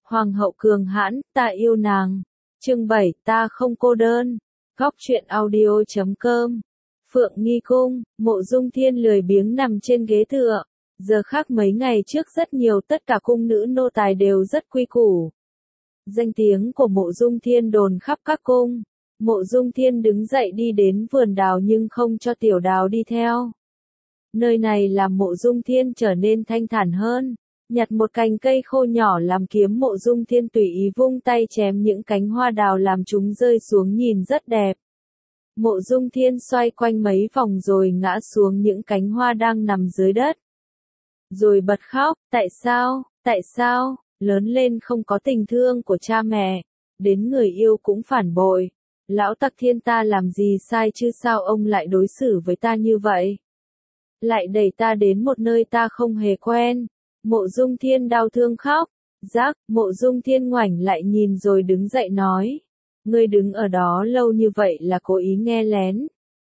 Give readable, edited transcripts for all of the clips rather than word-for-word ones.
Hoàng hậu cường hãn, ta yêu nàng. Chương 7, ta không cô đơn. Góc truyện audio.com. Phượng Nghi Cung, Mộ Dung Thiên lười biếng nằm trên ghế tựa. Giờ khác mấy ngày trước rất nhiều tất cả cung nữ nô tài đều rất quy củ. Danh tiếng của Mộ Dung Thiên đồn khắp các cung. Mộ Dung Thiên đứng dậy đi đến vườn đào nhưng không cho Tiểu Đào đi theo. Nơi này làm Mộ Dung Thiên trở nên thanh thản hơn. Nhặt một cành cây khô nhỏ làm kiếm, Mộ Dung Thiên tùy ý vung tay chém những cánh hoa đào làm chúng rơi xuống nhìn rất đẹp. Mộ Dung Thiên xoay quanh mấy vòng rồi ngã xuống những cánh hoa đang nằm dưới đất. Rồi bật khóc, tại sao, lớn lên không có tình thương của cha mẹ, đến người yêu cũng phản bội. Lão Tặc Thiên ta làm gì sai chứ, sao ông lại đối xử với ta như vậy? Lại đẩy ta đến một nơi ta không hề quen. Mộ Dung Thiên đau thương khóc. Mộ Dung Thiên ngoảnh lại nhìn rồi đứng dậy nói. Ngươi đứng ở đó lâu như vậy là cố ý nghe lén.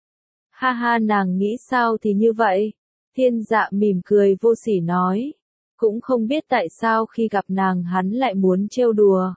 Ha ha, nàng nghĩ sao thì như vậy. Thiên Dạ mỉm cười vô sỉ nói. Cũng không biết tại sao khi gặp nàng hắn lại muốn trêu đùa.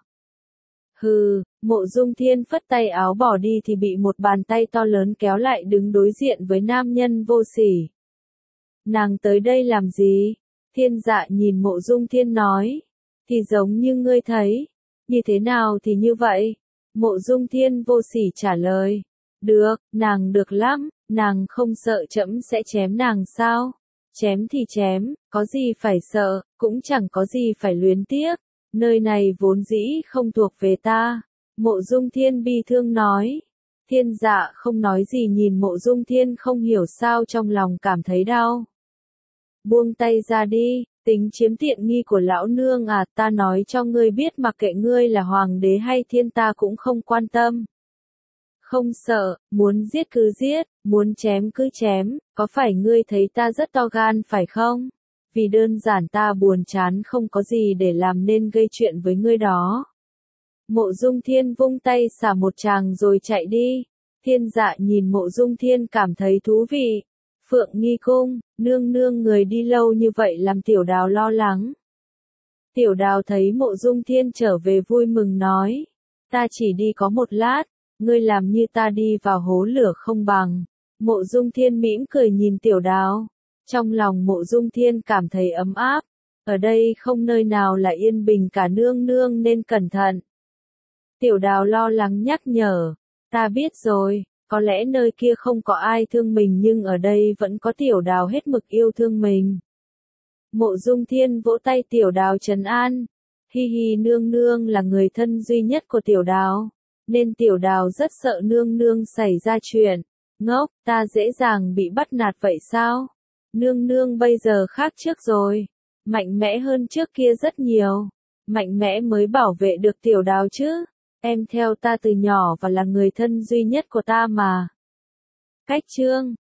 Hừ, Mộ Dung Thiên phất tay áo bỏ đi thì bị một bàn tay to lớn kéo lại đứng đối diện với nam nhân vô sỉ. Nàng tới đây làm gì? Thiên Dạ nhìn Mộ Dung Thiên nói. Thì giống như ngươi thấy. Như thế nào thì như vậy? Mộ Dung Thiên vô sỉ trả lời. Được, nàng được lắm, nàng không sợ trẫm sẽ chém nàng sao? Chém thì chém, có gì phải sợ, cũng chẳng có gì phải luyến tiếc. Nơi này vốn dĩ không thuộc về ta. Mộ Dung Thiên bi thương nói. Thiên Dạ không nói gì nhìn Mộ Dung Thiên không hiểu sao trong lòng cảm thấy đau. Buông tay ra đi, tính chiếm tiện nghi của lão nương à, ta nói cho ngươi biết mặc kệ ngươi là hoàng đế hay thiên ta cũng không quan tâm. Không sợ, muốn giết cứ giết, muốn chém cứ chém, có phải ngươi thấy ta rất to gan phải không? Vì đơn giản ta buồn chán không có gì để làm nên gây chuyện với ngươi đó. Mộ Dung Thiên vung tay xả một tràng rồi chạy đi. Thiên Dạ nhìn Mộ Dung Thiên cảm thấy thú vị. Phượng Nghi Cung, nương nương người đi lâu như vậy làm Tiểu Đào lo lắng. Tiểu Đào thấy Mộ Dung Thiên trở về vui mừng nói. Ta chỉ đi có một lát, ngươi làm như ta đi vào hố lửa không bằng. Mộ Dung Thiên mỉm cười nhìn Tiểu Đào. Trong lòng Mộ Dung Thiên cảm thấy ấm áp. Ở đây không nơi nào là yên bình cả, nương nương nên cẩn thận. Tiểu Đào lo lắng nhắc nhở. Ta biết rồi. Có lẽ nơi kia không có ai thương mình nhưng ở đây vẫn có Tiểu Đào hết mực yêu thương mình. Mộ Dung Thiên vỗ tay Tiểu Đào trấn an. Hi hi, nương nương là người thân duy nhất của Tiểu Đào, nên Tiểu Đào rất sợ nương nương xảy ra chuyện. Ngốc, ta dễ dàng bị bắt nạt vậy sao? Nương nương bây giờ khác trước rồi. Mạnh mẽ hơn trước kia rất nhiều. Mạnh mẽ mới bảo vệ được Tiểu Đào chứ. Em theo ta từ nhỏ và là người thân duy nhất của ta mà. Cách chương